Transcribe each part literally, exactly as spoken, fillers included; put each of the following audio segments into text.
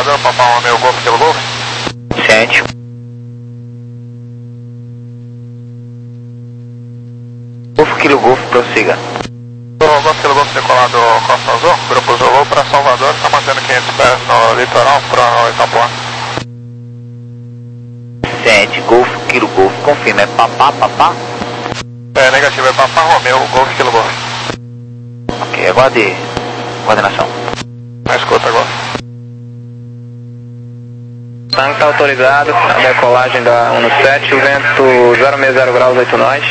Salvador, Papa Romeo, Golf pelo Golf. Ciente. Golf Kilo Golf, prossiga. Golf pelo Golf decolado Costa Azul, Grupo Zulu para Salvador, está mantendo quinhentos pés no litoral para Itapuã. Ciente, Golf Kilo Golf, confirma, é Papá, Papá? É, negativo, é Papa Romeo, Golf Kilo Golf. Ok, aguarde coordenação. Na escuta agora. Tanque está autorizado, a decolagem da um sete, o vento zero seis zero graus, oito nós.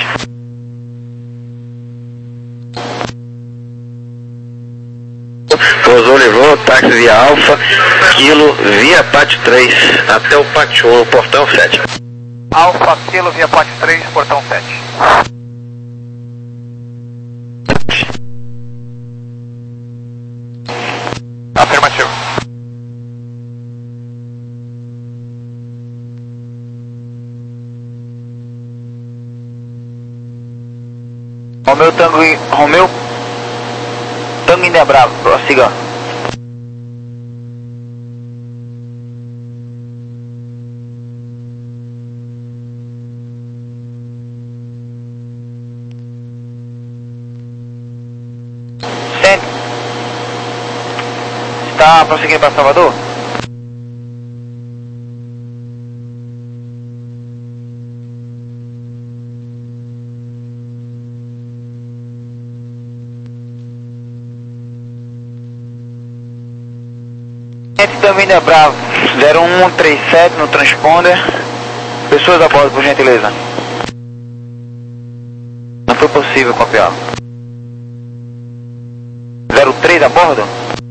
Pousou, levou, táxi via Alfa, Kilo, via Pátio três, até o Pátio um, portão sete. Alfa Kilo via Pátio três, portão sete. Afirmativo. Romeu Tango, Romeu Tango India Bravo, prossiga. Ciente. Está prosseguindo para Salvador? Também é Bravo, zero um três sete no transponder. Pessoas a bordo, por gentileza. Não foi possível copiar. zero três a bordo?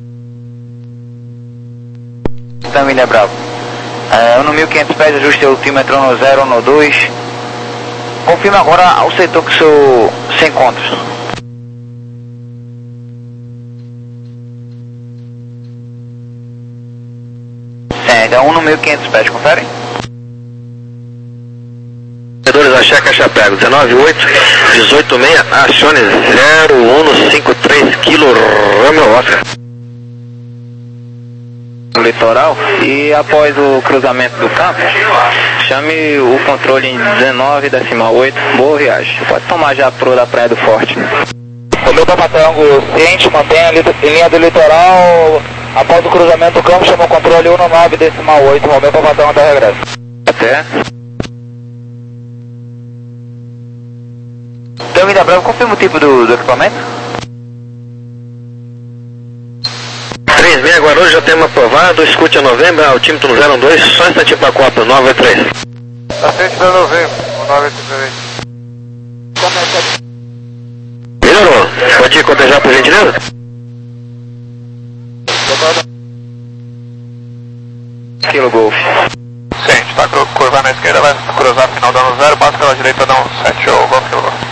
Também é Bravo. É, no mil e quinhentos pés, ajuste o altímetro no zero no dois. Confirma agora o setor que o senhor se encontra. É um no mil e quinhentos pés, confere? Corredores Axé Caixa Prego, dezenove oito, dezoito seis, acione zero um cinco três, Kilo Romeo Oscar. Litoral, e após o cruzamento do campo, chame o controle em dezenove decimal oito, boa viagem. Pode tomar já a proa da Praia do Forte. Romeu Papa Tango, ciente, mantenha em linha do litoral. Após o cruzamento do campo, chama o controle um nove decimal oito, Romeu Papa Tango até regresso. Até. Então, India Bravo, confirma o tipo do, do equipamento? três seis, Guarulhos, já temos aprovado, escute a novembro, altímetro no zero um dois, só instantinho para Copa, nove três. Aceite da novembro, nove três. Melhorou, pode ir cotejar por gentileza? Kilo Golf. Ciente, tá curvar na esquerda, vai cruzar final dando zero, passa pela direita, dá um sete, ou Golf Kilo Golf.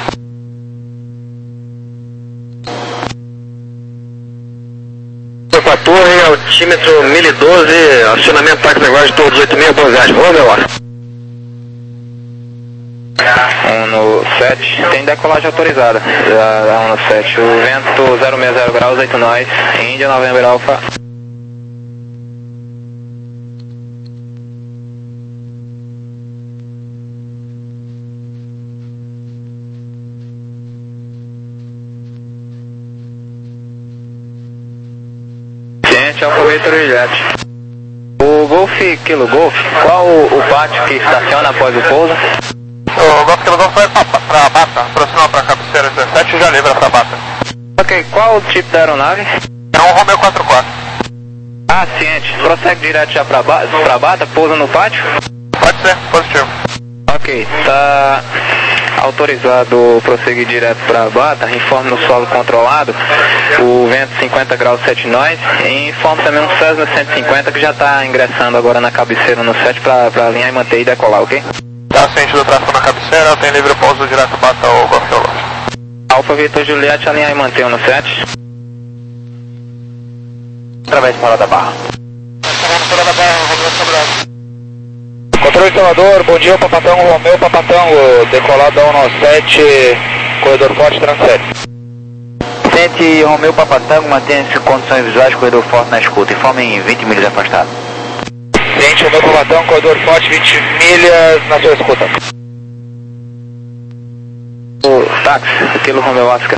Com a torre, altímetro mil e doze, acionamento táxi negócio de dezoito seis, boa viagem, vamos meu hora. um no sete, tem decolagem autorizada, da um no sete, o vento zero seis zero graus, oito nós, Índia, Novembro Alfa. Ciente, Alfa Victor Juliette. O Golf Kilo Golf, qual o, o pátio que estaciona após o pouso? O Golf Kilo Golf vai pra, pra Bata, aproxima pra cabeceira dezessete e já livra pra Bata. Ok, qual o tipo da aeronave? É um Romeo quatro quatro. Ah, ciente. Prossegue direto já pra, ba pra Bata, pousa no pátio? Pode ser, positivo. Ok, tá autorizado prosseguir direto para Bata, informe no solo controlado, o vento cinquenta graus sete nós, e informe também um Cessna cento e cinquenta que já está ingressando agora na cabeceira no sete para alinhar e manter e decolar, ok? Tá ciente do tráfego na cabeceira, tem livre pouso direto Bata ou Golf Kilo Golf. Alfa Vitor Juliette, alinhar e manter no sete. Através para da Barra. Fora da Barra, Romeu Sobral. Controle Salvador, bom dia, Papatango, Romeu, Papatango, decolado da um sete, corredor forte, transete. Sente Romeu, Papatango, mantenha-se condições visuais, corredor forte na escuta, informe em vinte milhas afastado. frente, Romeu Cubatão, corredor forte, vinte milhas na sua escuta. O táxi, aquele Romeu Oscar.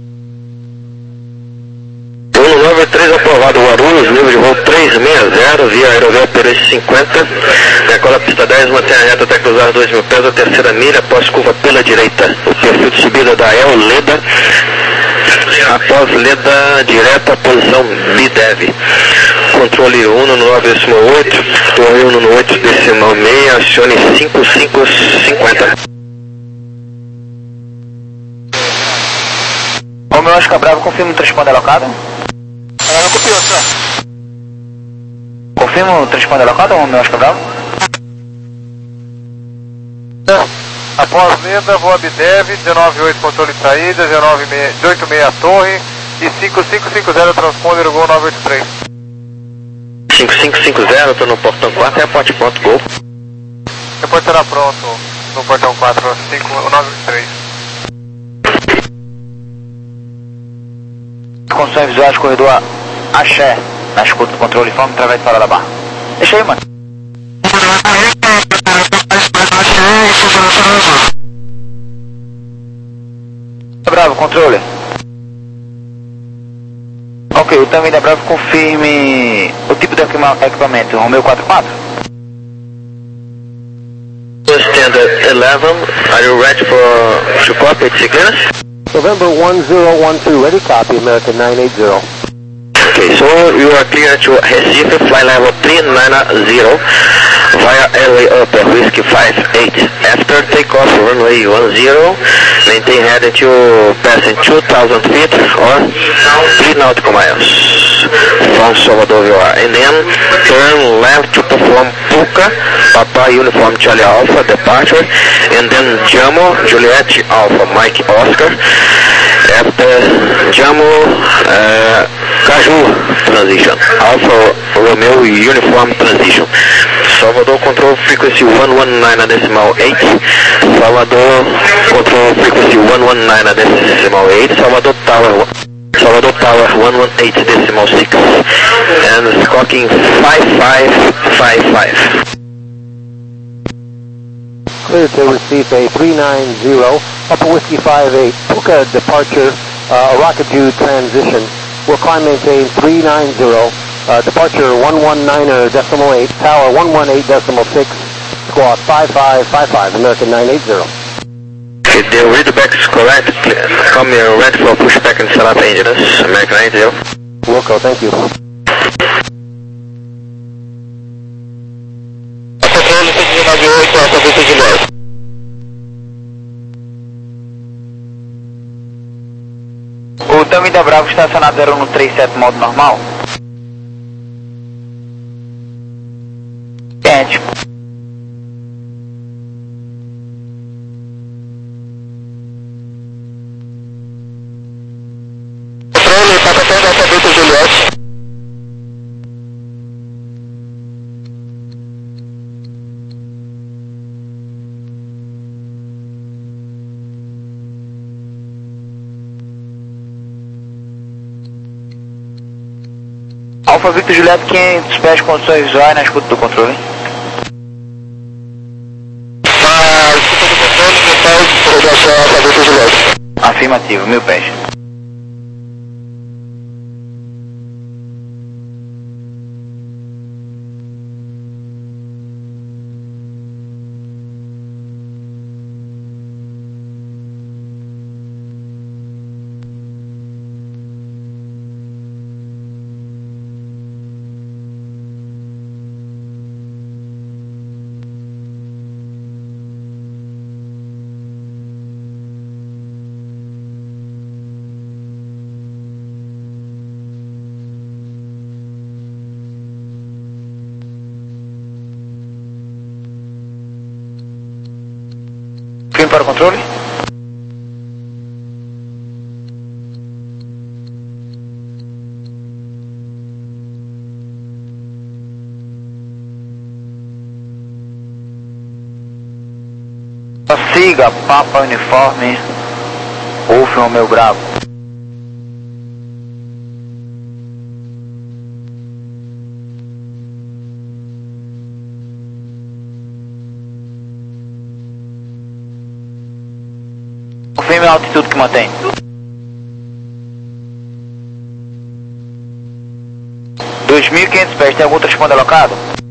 um nove três aprovado Guarulhos, nível de voo trezentos e sessenta, via aerovia Pereixe cinquenta, decola pista dez, mantém a reta até cruzar dois mil pés, a terceira milha, após curva pela direita. O perfil de subida da El Leda, após Leda direta, posição B-Dev. Controle um no nove oito, torre um no oito decimal seis, acione cinco cinco cinco zero. Romeu Oscar Bravo, confirma o transponder alocado? Eu copiou, senhor. Confirma o transponder alocado, Romeu Oscar Bravo? Após Leda, voa Bidev, dezenove oito controle de saída, dezenove oito seis torre e cinco cinco cinco zero transponder o Gol nove oito três. cinco cinco cinco zero, estou no portão quatro, é a ponte ponto Gol. Depois será pronto no portão quatro, cinco nove oito três. Condições visuais, corredor Axé, na escuta do controle forma através de fora da barra. Deixa aí, mano. Bravo, controle. Ok, o também da Bravo, confirme o tipo de equipamento, Romeu quatro quatro. Standard eleven, are you ready for to copy its clearance? November one zero one two, ready copy, American nine eight zero. Okay, so you are clear to Recife, fly level three nine zero, via airway upper, whiskey five eight. After takeoff, runway one zero, maintain heading to passing two thousand feet or three nautical miles from Salvador you are. And then turn left to perform Puka, Papa Uniform Charlie Alpha departure, and then Jamo, Juliet Alpha, Mike Oscar. After Jamo, uh, Caju transition, Alpha Romeo Uniform transition. Salvador control frequency one one nine decimal eight. Salvador control frequency one one nine decimal eight. Salvador Tower Salvador Tower one one eight decimal six. And squawking five five five five. Clear to receive a three nine zero, Upper Whiskey five eight, Puka departure, uh, Aracaju transition. We'll climb maintain three nine zero, uh, departure one one nine decimal eight, tower one one eight decimal six, squawk five five five five, American nine eight zero. Okay, the readback is correct. Come here ready for pushback and set up engines, American nine eight zero. Wilco, thank you. Controle seis nove oito, alta vista de leste. O Tami da Bravo estacionado zero um três sete modo normal. Quente. Controle, está tentando alta vista de leste. Alfa Victor Juliette, quinhentos pés, condições visuais na escuta do controle. Na escuta do controle, depois, projeção Alfa Victor Juliette. Afirmativo, mil pés. Firme para o controle. Siga Papa Uniforme, Wolf Romeu Bravo. Confirme a altitude que mantém. dois mil e quinhentos pés, tem algum transponder alocado?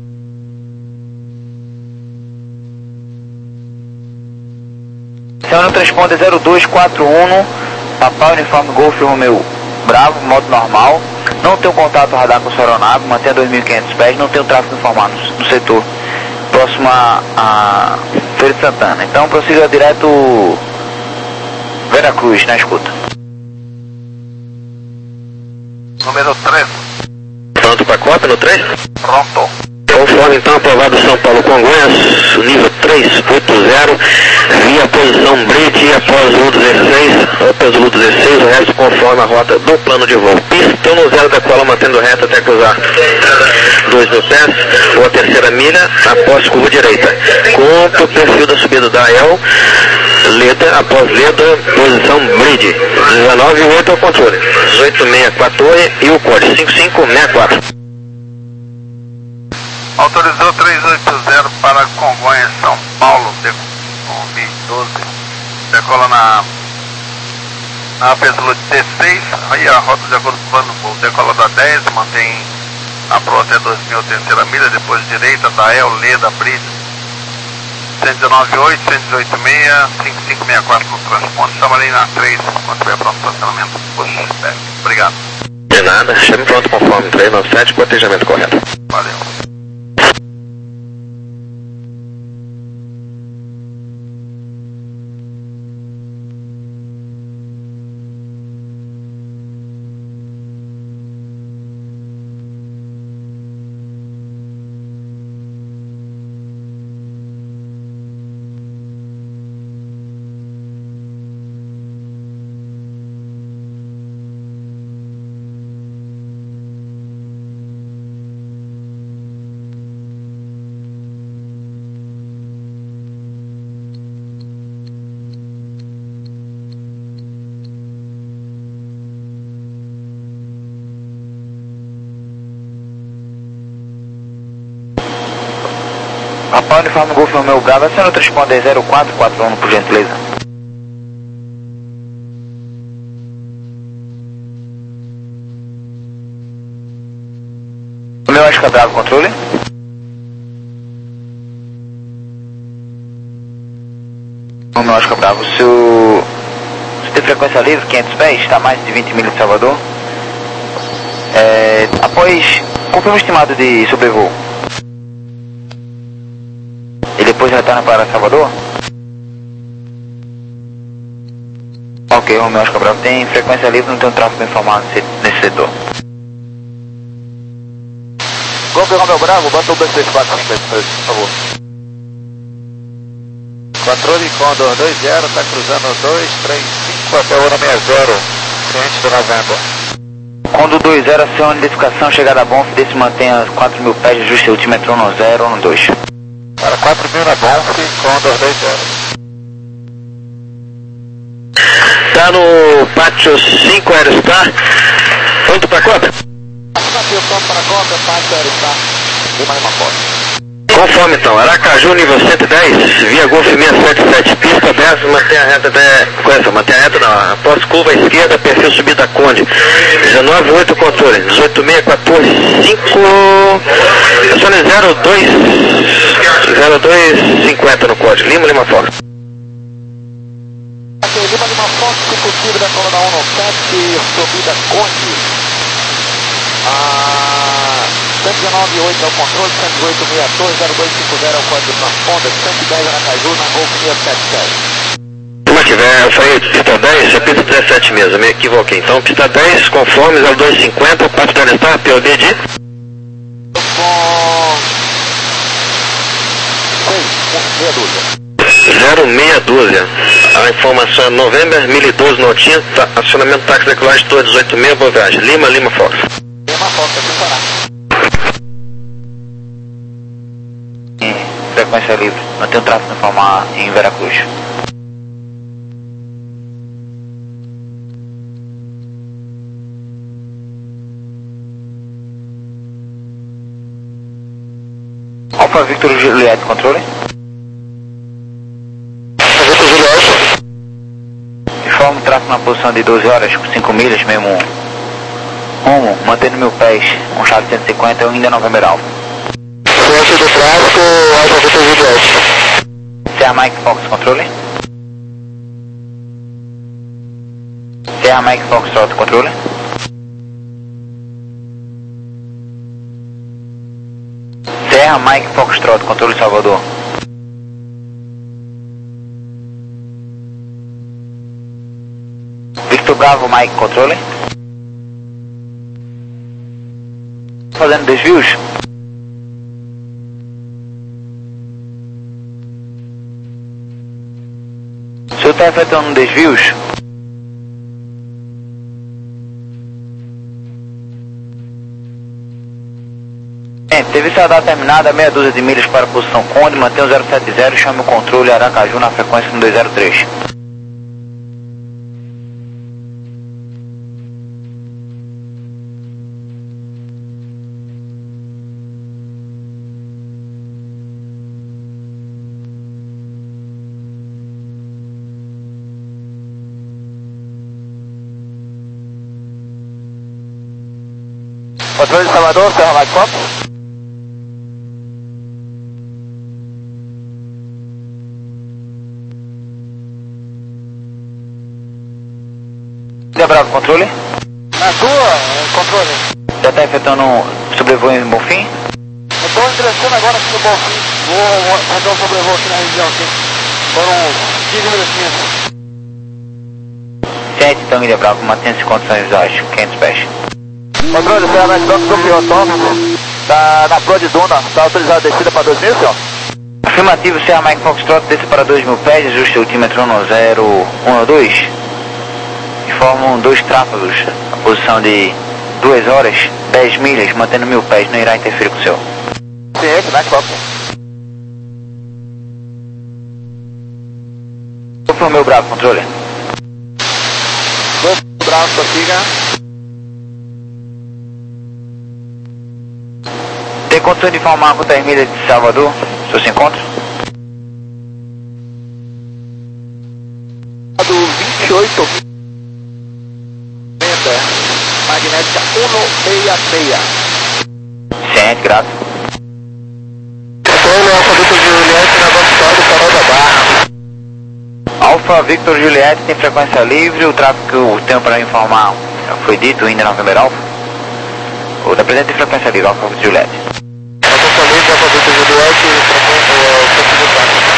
Seu transponder zero dois quatro um, Papai Uniforme Golf Romeo Bravo, modo normal. Não tem um contato radar com sua aeronave, mantém a dois mil e quinhentos pés, não tem um tráfego informado no, no setor próximo a, a Feira de Santana. Então prossiga direto Veracruz, na escuta. Número três. Pronto para cópia no três? Pronto. Conforme então aprovado São Paulo Congonhas, nível três oito zero, via posição bridge após Zulu dezesseis, após Zulu dezesseis, o resto conforme a rota do plano de voo. Pista no zero da cola mantendo reto até cruzar dois mil pés, ou a terceira milha, após curva direita. Conta o perfil da subida da A E L, Leda, após Leda, posição bridge, dezenove oito ao controle, dezoito sessenta e quatro e o código cinco cinco seis quatro. Autorizou três oito zero para Congonhas, São Paulo, doze. Decola na, na Apeslu dezesseis, aí a rota de acordo com o plano do voo. Decola da dez, mantém a pro até dois mil, terceira milha, depois direita da E L, Leda, Bridge, cento e dezenove oito, cento e dezoito seis, cinco cinco seis quatro no transporte. Chamarei na três, quando estiver pronto o estacionamento. Puxa, obrigado. De nada, chame pronto conforme três nove sete, cotejamento correto. Valeu. Papai Uniforme Golf Romeo Bravo, aciona o transponder zero quatro quatro um, por gentileza. Romeo Oscar Bravo, controle. Romeo Oscar Bravo, seu... Você tem frequência livre, quinhentos pés, está a mais de vinte milhas de Salvador. É... Após, confirma o estimado de sobrevoo. E depois retorna para Salvador? Ok, Romeo Oscar Bravo, tem frequência livre, não tem um tráfego informado nesse setor. Golf Romeo Bravo, bota o dois três quatro, por favor. Controle Condor dois zero, está cruzando dois três cinco até o ano sessenta, ciente do novembro. Condor dois zero, aciona identificação, chegada a Bonf, desse mantenha quatro mil pés, ajuste altímetro no zero, no dois. Para quatro mil na Bonf, Condor dois zero. Tá no pátio cinco Aerostar, pronto para cópia? Pronto para cópia, pátio Aerostar, vou mais uma foto. Conforme então, Aracaju nível cento e dez, via Golf seiscentos e setenta e sete, pista aberta, mantenha a reta até, conheça, mantenha a reta não, após curva à esquerda, perfil subida Conde, dezenove oito controle, dezoito seis quatro cinco, acione zero dois cinquenta no código, Lima Lima Fox. Ok, Lima Lima Fox, possível da coluna um sete, subida Conde, ah... cento e dezenove oito ao controle, cento e dezoito seis Torre, zero dois cinco zero ao código de transponder, cento e dez Aracaju, na Golf seiscentos e setenta e sete. Como é que vai? Eu falei pista dez, é pista dezessete mesmo, eu me equivoquei. Então, pista dez, conforme zero dois cinquenta, parte da Aerostar, P O D de? zero seis dúzia. A informação é November, mil e doze Notinha, tá, acionamento táxi decolagem, Torre dezoito seis, boa viagem. Lima, Lima Fox. Lima Fox, aqui parar. Frequência livre, não tem tráfego informar em Veracruz. Alfa Victor Juliette, controle. Victor Juliette. Informo tráfego na posição de doze horas, com cinco milhas, mesmo rumo, mantendo mil pés, um chave cento e cinquenta, eu ainda November Alpha. Força do tráfego, Alfa Victor Juliette. Serra Mike Fox, controle. Serra Mike Fox, Trot, controle. Serra Mike Fox, Trot, controle Salvador. Victor Bravo, Mike, controle. Fazendo desvios. O senhor está efetuando desvios? É, teve sua data terminada, meia dúzia de milhas para a posição Conde, mantém o zero sete zero e chame o controle Aracaju na frequência um dois zero três. Controle de Salvador, Serra Mike Fox. Ilha Bravo, controle. Na sua, controle. Já está efetuando um sobrevoo em Bonfim? Eu estou ingressando agora aqui no Bonfim. Vou fazer um sobrevoo aqui na região aqui. Foram quinze minutinhos. Certo, então Ilha Bravo, mantendo-se em condições visuais, quinhentos pés. Controle, Serra Mike Fox, Sofia Autónomo. Tá na Pro de Duna. Tá autorizada a descida para dois mil, senhor? Afirmativo, Serra Mike Foxtrot, desce para dois mil pés, ajuste o altímetro no zero um dois. Informam dois tráfegos, a posição de duas horas, dez milhas, mantendo mil pés, não irá interferir com o seu. Ciente, Mike Fox. Foi o meu Bravo, controle. Dois Bravo, prossiga. Tem condição de informar a quantas milhas de Salvador, o senhor se encontra? Do vinte e oito. Magnética cento e sessenta e seis. Ciente, grato. Controle Alfa Victor Juliette na velocidade do Farol da Barra. Alfa Victor Juliette tem frequência livre, o tráfego que eu tenho para informar foi dito, ainda November Alpha. O da presente tem frequência livre, Alfa Victor Juliette. Alfa Victor Alfa Victor Juliette, frequência do tráfego.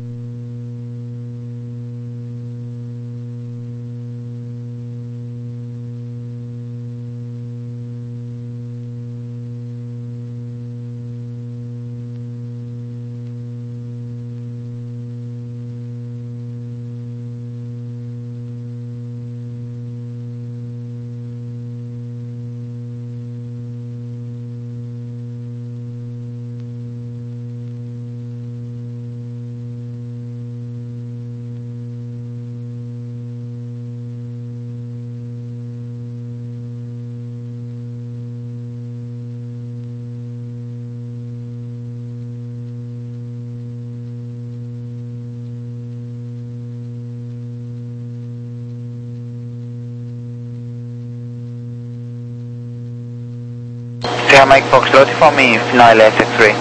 Serra Mike Foxtrot, informe final L S X-Ray.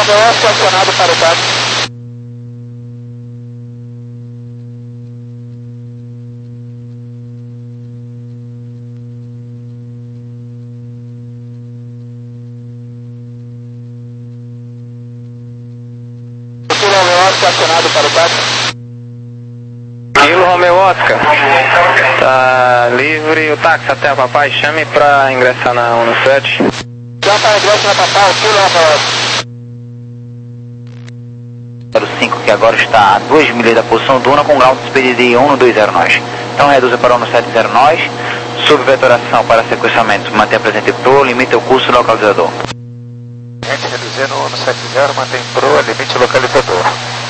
Romeo Oscar acionado para o táxi. Acionado para o táxi. Kilo Romeo Oscar. Tá livre o táxi até a Papai. Chame pra ingressar na um sete. Chama para ingresso na Papai, Kilo Romeo Oscar. zero cinco, que agora está a duas milhas da posição Duna com grau de despedida de um dois zero nós. Então reduza para um sete zero nós. Subvetoração para sequenciamento. Mantém presente Pro, limita o curso localizador. Gente, reduzindo um sete zero, mantém Pro, limite localizador.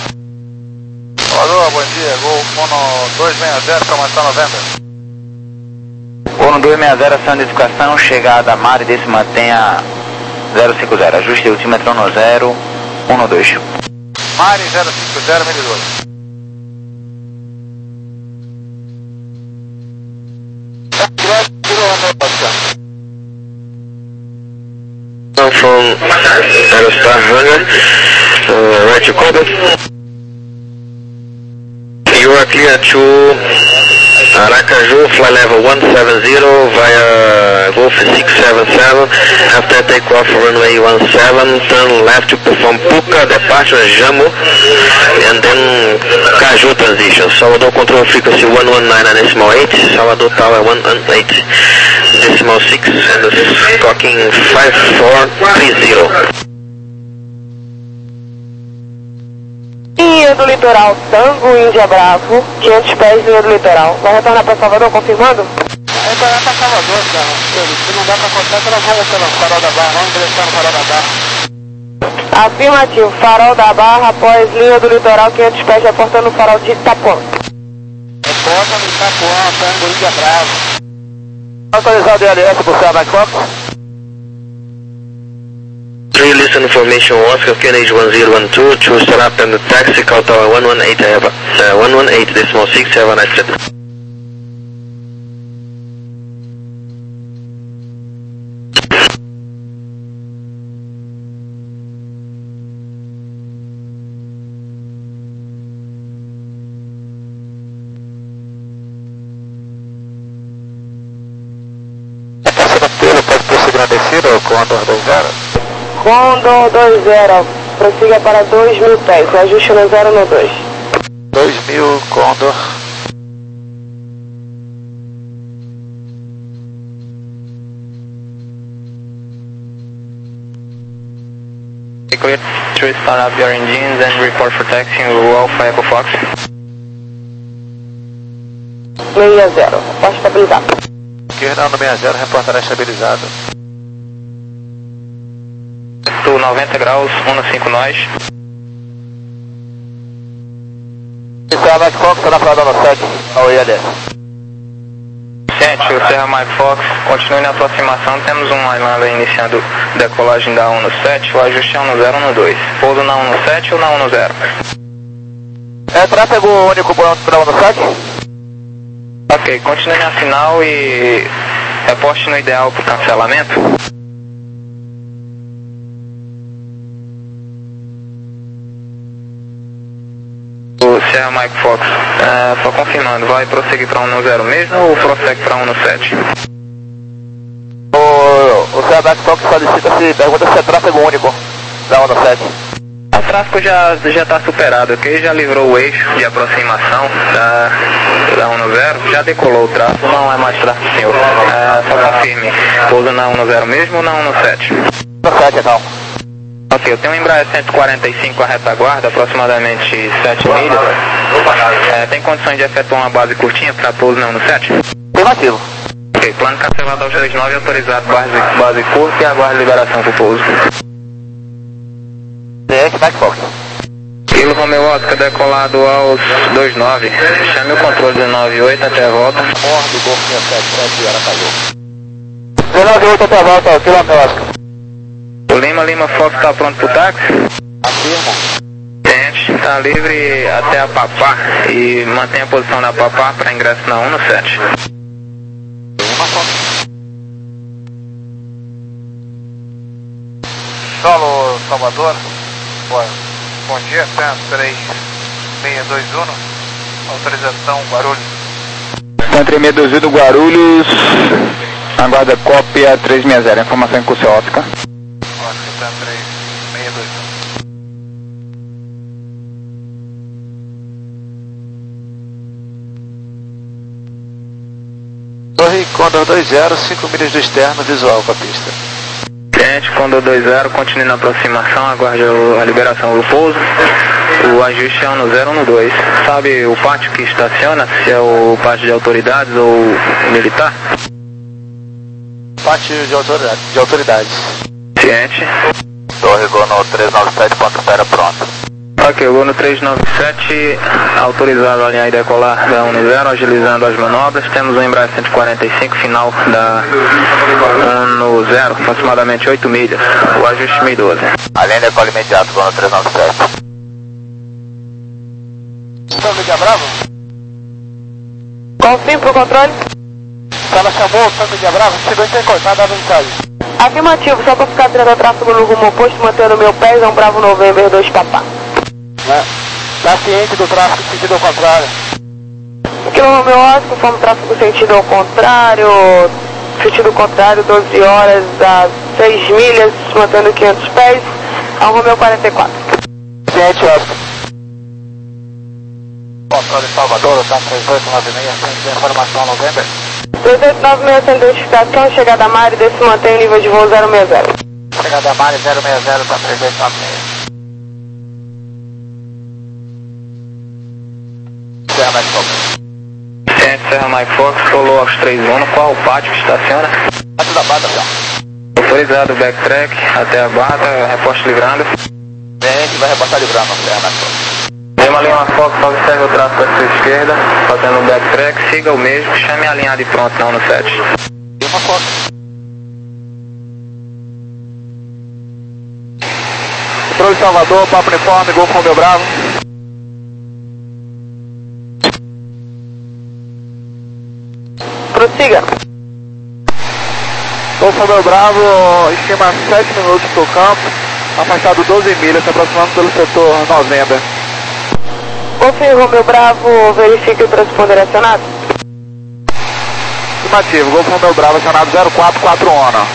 Alô, bom dia, Gol Uno dois seis zero, formação novembro. Uno dois seis zero, ação de identificação, chegada a Mari, desse mantenha zero cinco zero, ajuste altímetro no zero um dois. Mari zero cinco zero, mil e doze. From Aerostar Hangar, uh, right to Kobe. You are clear to Aracaju, fly level one seven zero via Golf six seven seven. After takeoff, runway one seven, turn left to perform Puka, departure Jammu, and then Caju transition. Salvador control frequency one one nine and decimal eight, Salvador tower one one eight, decimal six, and talking five four three zero. Linha do litoral, Tango Índia Bravo, quinhentos pés, linha do litoral. Vai retornar para Salvador, confirmando? Vai retornar para Salvador, cara. Se não dá para contar, nós vamos pelo farol da Barra, vamos ingressar no farol da Barra. Afirmativo, farol da Barra, após linha do litoral, quinhentos pés, reportando o farol de Itapuã. Reporta no Itapuã, Tango Índia Bravo. Autorizado o I L S por Sierra Mike Fox. three listen information Oscar K N H one zero one two to start up in the taxi, call tower one one eight, have a, uh, one one eight decimal six, have a nice trip. Pode prosseguir na descida ou Condor dois zero? Condor dois zero, prossiga para dois mil pés, ajuste no zero no dois. dois mil, Condor. Clear to start up your engines and report for taxi Alpha Echo Fox. seis zero, pode estabilizar. Fernando seis zero, reportará estabilizado. noventa graus, um cinco nós. Serra Mike Fox, está na fralda no sete, ao I L S. Sente, o Serra Mike Fox, continue na aproximação, temos um Islanda iniciando decolagem da um sete, o ajuste é um zero um dois. Pouso na um sete ou na um zero? É tráfego único para um sete? Ok, continue na sinal e reporte no ideal para o cancelamento. O Serra Mike Fox, uh, só confirmando, vai prosseguir para um zero mesmo ou prossegue para um sete? O, o Serra Mike Fox solicita se pergunta se é tráfego único da um sete. O tráfego já já está superado, ok? Já livrou o eixo de aproximação da, da um zero, já decolou o tráfego, não é mais tráfego senhor. Uh, só confirme, pousa na um zero mesmo ou na um sete? um sete então. Ok, eu tenho um Embraer cento e quarenta e cinco a retaguarda, aproximadamente sete milhas. É, tem condições de efetuar uma base curtinha para pouso na um sete? Afirmativo. Ok, plano cancelado ao dois nove, autorizado base, base curta e aguarde liberação para o pouso. D S Mike Fox. Kilo Romeo Oscar decolado aos dois nove. Chame o controle dezenove oito até a volta. Bordo Golf sessenta e sete, Aracaju. dezenove oito até a volta, Kilo Romeo Oscar. O Lima Lima Fox está pronto para o táxi? Afirma. Gente, está livre até a Papá e mantém a posição da Papá para ingresso na um sete. Lima Fox. Solo Salvador, Bom dia, Sam três seis dois um, autorização Guarulhos. Sam três seis dois um do Guarulhos, aguarda cópia três seis zero, informação em curso óptica. Ótica, Sam três seis dois um. Torre Condor dois zero, cinco milhas do externo, visual com a pista. Cliente, Condor dois zero, continue na aproximação, aguarde a liberação do pouso. O ajuste é no zero um dois. Sabe o pátio que estaciona, se é o pátio de autoridades ou militar? Pátio de, autoridade, de autoridades. Cliente. Torre Gono três nove sete, ponto espera pronto. Ok, o Gono três nove sete, autorizado a alinhar e decolar da um zero, agilizando as manobras. Temos um Embraer cento e quarenta e cinco, final da um zero, aproximadamente oito milhas. O ajuste mil e doze. Alinha e decola imediato, Gono três nove sete. Então, Mídia Bravo? Confirme pro controle. Ela chamou o Mídia Bravo, chegou em ter cortado a mensagem. Afirmativo, só para ficar tirando o tráfego no rumo oposto, mantendo o meu pé, é um Bravo November dois Papá. Né? Tá ciente do tráfego sentido ao contrário? Quilo Romeu Oscar, conforme tráfego sentido ao contrário, sentido contrário, doze horas a seis milhas, mantendo quinhentos pés, ao Romeu quarenta e quatro. Ciente, Oscar. Controle Salvador, tá três oito nove seis, sem informação November. três oito nove seis, sem identificação, chegada a Mari, desse mantém o nível de voo zero seis zero. Chegada a Mari zero seis zero, tá três oito nove seis. Serra Mike Fox. Cliente, Serra Mike Fox, colou aos três um, qual o pátio que estaciona? Pátio da Bata, avião. Autorizado backtrack até a Bata, reposto livrando. Cliente vai reportar livrando, Serra Mike Fox. Lima Lima Fox, observe o tráfego à sua esquerda, fazendo um backtrack, siga o mesmo, chame a linha de pronto na um sete. Lima Fox. Controle Salvador, Papo Uniforme, Golfo Romeu Bravo. Prossiga. Golfo Romeu Bravo, estima sete minutos pro campo, afastado doze milhas, se aproximando pelo setor novembro. Confirme, Romeu Bravo, verifique o transponder acionado. Afirmativo, Golfo Romeu Bravo, acionado zero quatro quatro um.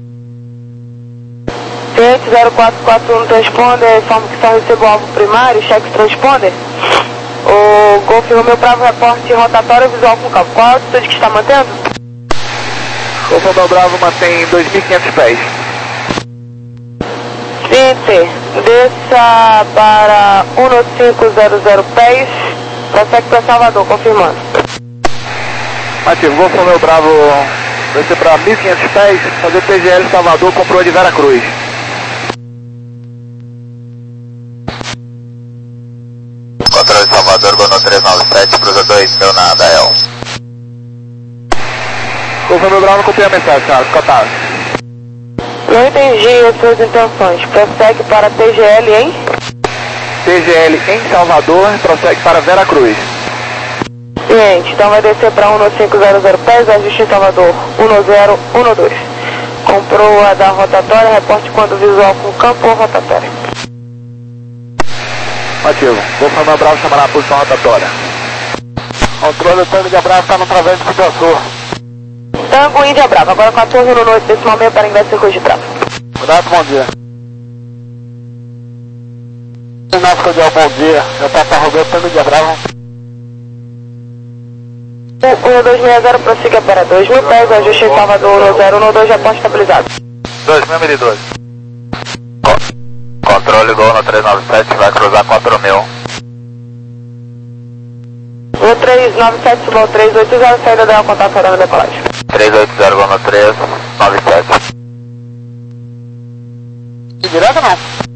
Cliente zero quatro quatro um transponder, informa que só recebeu o alvo primário, cheque transponder. O Golfo Romeu Bravo reporte rotatório visual com campo. Qual a altitude que está mantendo? Golfo Romeu Bravo mantém dois mil e quinhentos pés. Seguinte, desça para quinze zero pés, prossegue para Salvador, confirmando. Ativo, Golfo Romeu Bravo descer para mil e quinhentos pés, fazer T G L Salvador, comprou de Vera Cruz. Controle Salvador, Gono três nove sete, cruza dois mil na D L. Golfo Romeu Bravo, copiei a mensagem, senhora, escutado. Não entendi as suas intenções. Prossegue para T G L em? T G L em Salvador, prossegue para Vera Cruz. Cliente, então vai descer para quinze zero pés, ajuste em Salvador um zero um dois. Comprou a da rotatória, reporte quando visual com campo ou rotatória. Ativo, Golfo Romeu Bravo chamará a posição rotatória. Controle, o Tango de Bravo está no través de Sul. Tango Índia Brava, agora quatorze no noite, desse momento para ingresso em circuito de tráfego. Cuidado, bom dia. Nosso cordial, bom dia. Eu passo arrogante, Tango de Brava. um dois seis zero, prossiga para dois mil pés, ajuste em Salvador um zero um dois, já pode estabilizado. dois mil e doze. Controle Gono três nove sete, vai cruzar quatro mil. um três nove sete, suba três oito zero, saída da contato na decolagem. três oito zero, Gono três nove sete. Direto ou não?